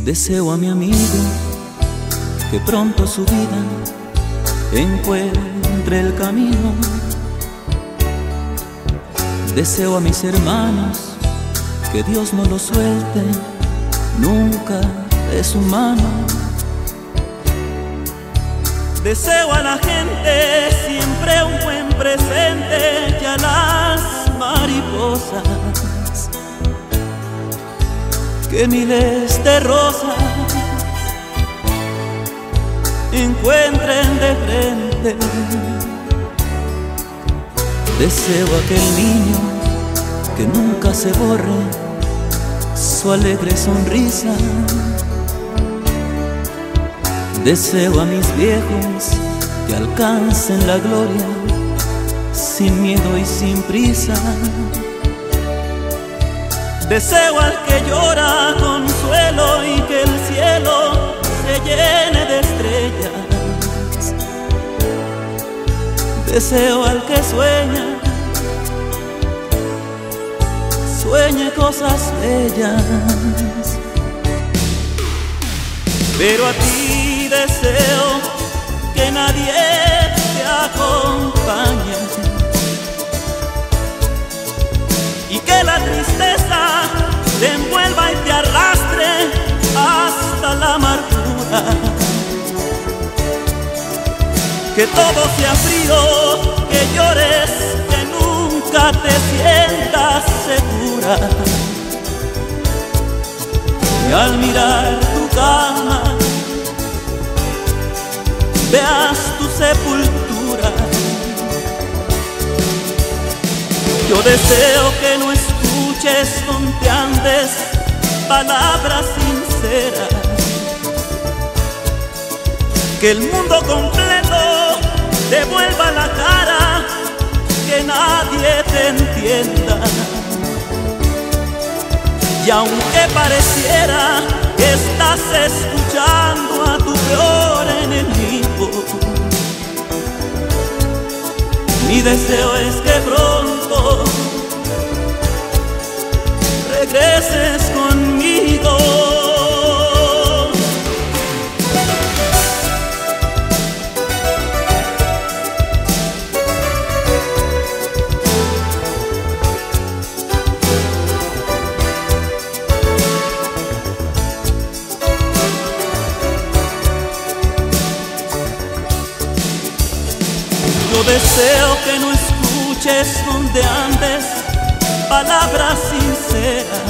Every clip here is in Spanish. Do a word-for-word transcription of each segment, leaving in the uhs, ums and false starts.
Deseo a mi amigo que pronto su vida encuentre el camino. Deseo a mis hermanos que Dios no los suelte nunca de su mano. Deseo a la gente siempre un buen presente y a las mariposas que miles de rosas encuentren de frente. Deseo a aquel niño que nunca se borre su alegre sonrisa. Deseo a mis viejos que alcancen la gloria sin miedo y sin prisa. Deseo al que llora consuelo y que el cielo se llene de estrellas. Deseo al que sueña, sueñe cosas bellas. Pero a ti deseo que nadie te acompañe y que la tristeza te envuelva y te arrastre hasta la amargura. Que todo sea frío, que llores, que nunca te sientas segura. Y al mirar tu cama veas tu sepultura. Yo deseo que no escuches tonteantes palabras sinceras, que el mundo completo te vuelva la cara, que nadie te entienda. Y aunque pareciera que estás escuchando a tu peor enemigo, mi deseo es que pronto regreses conmigo. Yo deseo que no escuches donde andes palabras sinceras,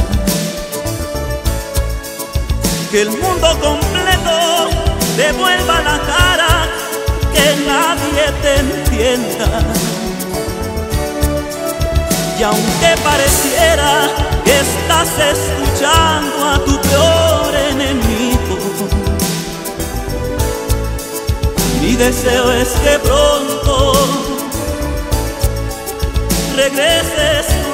que el mundo completo te vuelva la cara, que nadie te entienda. Y aunque pareciera que estás escuchando a tu peor enemigo, mi deseo es que pronto regreses